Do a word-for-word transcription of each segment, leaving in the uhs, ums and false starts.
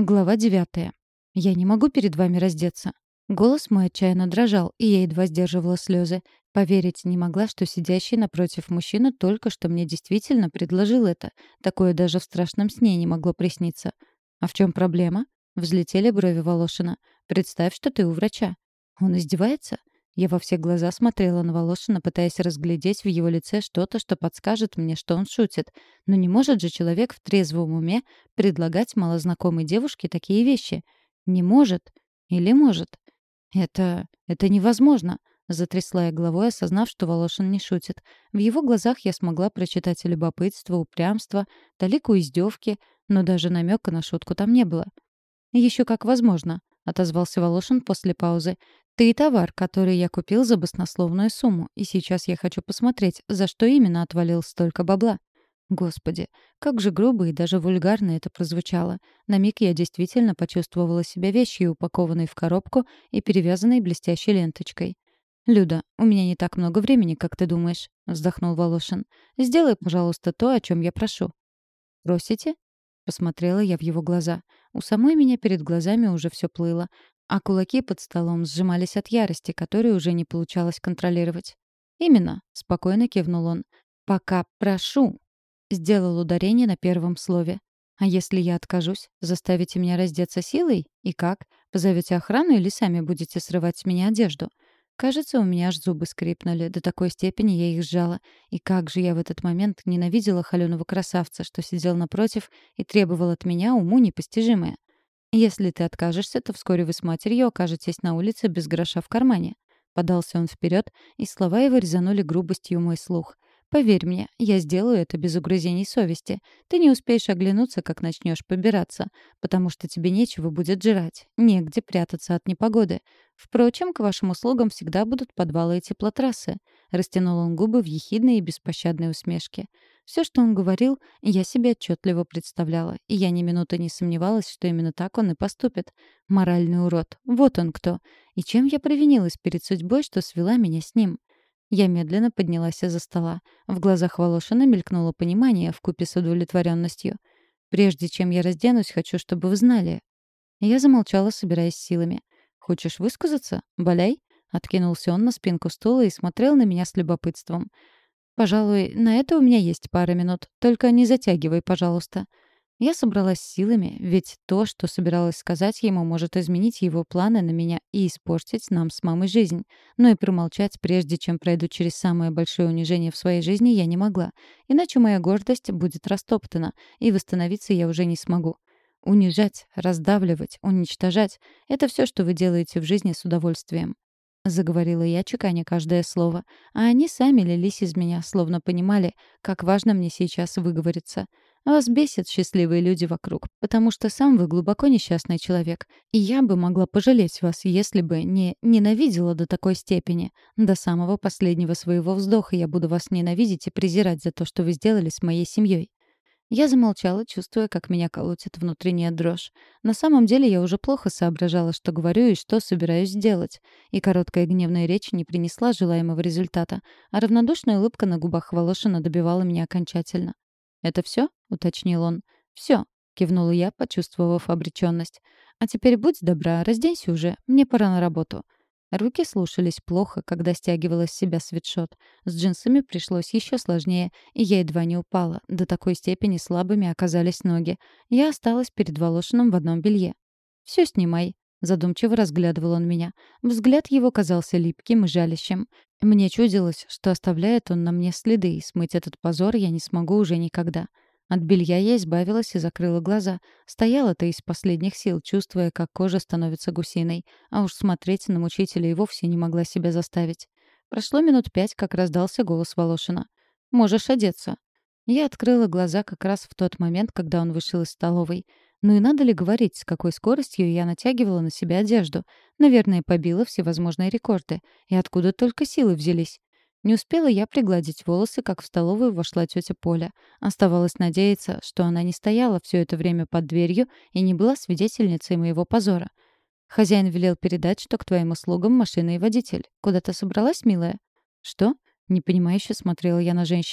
Глава девятая. Я не могу перед вами раздеться. Голос мой отчаянно дрожал, и я едва сдерживала слезы. Поверить не могла, что сидящий напротив мужчина только что мне действительно предложил это. Такое даже в страшном сне не могло присниться. «А в чем проблема?» Взлетели брови Волошина. «Представь, что ты у врача». Он издевается? Я во все глаза смотрела на Волошина, пытаясь разглядеть в его лице что-то, что подскажет мне, что он шутит. Но не может же человек в трезвом уме предлагать малознакомой девушке такие вещи. Не может. Или может. Это... это невозможно. Затрясла я головой, осознав, что Волошин не шутит. В его глазах я смогла прочитать любопытство, упрямство, талику издевки, но даже намека на шутку там не было. «Еще как возможно», — отозвался Волошин после паузы. «Ты и товар, который я купил за баснословную сумму, и сейчас я хочу посмотреть, за что именно отвалил столько бабла». Господи, как же грубо и даже вульгарно это прозвучало. На миг я действительно почувствовала себя вещью, упакованной в коробку и перевязанной блестящей ленточкой. «Люда, у меня не так много времени, как ты думаешь», — вздохнул Волошин. «Сделай, пожалуйста, то, о чем я прошу». «Просите?» — посмотрела я в его глаза. У самой меня перед глазами уже все плыло, а кулаки под столом сжимались от ярости, которую уже не получалось контролировать. «Именно», — спокойно кивнул он. «Пока прошу», — сделал ударение на первом слове. «А если я откажусь? Заставите меня раздеться силой? И как? Позовете охрану или сами будете срывать с меня одежду?» Кажется, у меня аж зубы скрипнули. До такой степени я их сжала. И как же я в этот момент ненавидела холёного красавца, что сидел напротив и требовал от меня уму непостижимое. «Если ты откажешься, то вскоре вы с матерью окажетесь на улице без гроша в кармане». Подался он вперед, и слова его резанули грубостью мой слух. «Поверь мне, я сделаю это без угрызений совести. Ты не успеешь оглянуться, как начнешь побираться, потому что тебе нечего будет жрать, негде прятаться от непогоды. Впрочем, к вашим услугам всегда будут подвалы и теплотрассы». Растянул он губы в ехидной и беспощадной усмешке. Все, что он говорил, я себе отчетливо представляла, и я ни минуты не сомневалась, что именно так он и поступит. Моральный урод. Вот он кто. И чем я провинилась перед судьбой, что свела меня с ним? Я медленно поднялась из-за стола. В глазах Волошина мелькнуло понимание вкупе с удовлетворенностью. «Прежде чем я разденусь, хочу, чтобы вы знали». Я замолчала, собираясь силами. «Хочешь высказаться? Валяй?» Откинулся он на спинку стула и смотрел на меня с любопытством. «Пожалуй, на это у меня есть пара минут. Только не затягивай, пожалуйста». Я собралась с силами, ведь то, что собиралась сказать ему, может изменить его планы на меня и испортить нам с мамой жизнь. Но и промолчать, прежде чем пройду через самое большое унижение в своей жизни, я не могла. Иначе моя гордость будет растоптана, и восстановиться я уже не смогу. Унижать, раздавливать, уничтожать — это все, что вы делаете в жизни с удовольствием. Заговорила я, чеканя каждое слово, а они сами лились из меня, словно понимали, как важно мне сейчас выговориться. Вас бесят счастливые люди вокруг, потому что сам вы глубоко несчастный человек. И я бы могла пожалеть вас, если бы не ненавидела до такой степени. До самого последнего своего вздоха я буду вас ненавидеть и презирать за то, что вы сделали с моей семьей. Я замолчала, чувствуя, как меня колотит внутренняя дрожь. На самом деле я уже плохо соображала, что говорю и что собираюсь делать. И короткая гневная речь не принесла желаемого результата, а равнодушная улыбка на губах Волошина добивала меня окончательно. «Это все?» — уточнил он. «Все», — кивнула я, почувствовав обреченность. «А теперь будь добра, разденься уже, мне пора на работу». Руки слушались плохо, когда стягивала с себя свитшот. С джинсами пришлось еще сложнее, и я едва не упала. До такой степени слабыми оказались ноги. Я осталась перед Волошиным в одном белье. «Все снимай», — задумчиво разглядывал он меня. Взгляд его казался липким и жалящим. Мне чудилось, что оставляет он на мне следы, и смыть этот позор я не смогу уже никогда. От белья я избавилась и закрыла глаза. Стояла-то из последних сил, чувствуя, как кожа становится гусиной. А уж смотреть на мучителя и вовсе не могла себя заставить. Прошло минут пять, как раздался голос Волошина. «Можешь одеться». Я открыла глаза как раз в тот момент, когда он вышел из столовой. Ну и надо ли говорить, с какой скоростью я натягивала на себя одежду. Наверное, побила всевозможные рекорды. И откуда только силы взялись. Не успела я пригладить волосы, как в столовую вошла тетя Поля. Оставалось надеяться, что она не стояла все это время под дверью и не была свидетельницей моего позора. «Хозяин велел передать, что к твоим услугам машина и водитель. Куда ты собралась, милая?» «Что?» — непонимающе смотрела я на женщину.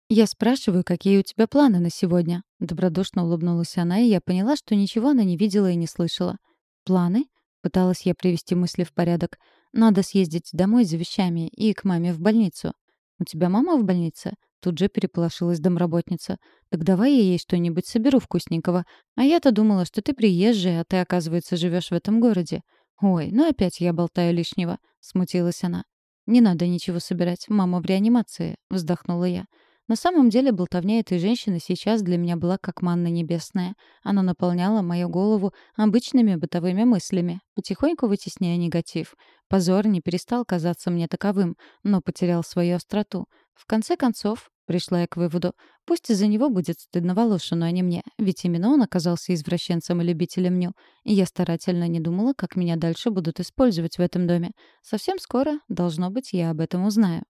«Я спрашиваю, какие у тебя планы на сегодня?» Добродушно улыбнулась она, и я поняла, что ничего она не видела и не слышала. «Планы?» — пыталась я привести мысли в порядок. «Надо съездить домой за вещами и к маме в больницу». «У тебя мама в больнице?» Тут же переполошилась домработница. «Так давай я ей что-нибудь соберу вкусненького. А я-то думала, что ты приезжая, а ты, оказывается, живешь в этом городе». «Ой, ну опять я болтаю лишнего», — смутилась она. «Не надо ничего собирать, мама в реанимации», — вздохнула я. На самом деле болтовня этой женщины сейчас для меня была как манна небесная. Она наполняла мою голову обычными бытовыми мыслями, потихоньку вытесняя негатив. Позор не перестал казаться мне таковым, но потерял свою остроту. В конце концов, пришла я к выводу, пусть из-за него будет стыдно Волошину, а не мне, ведь именно он оказался извращенцем и любителем ню. И я старательно не думала, как меня дальше будут использовать в этом доме. Совсем скоро, должно быть, я об этом узнаю.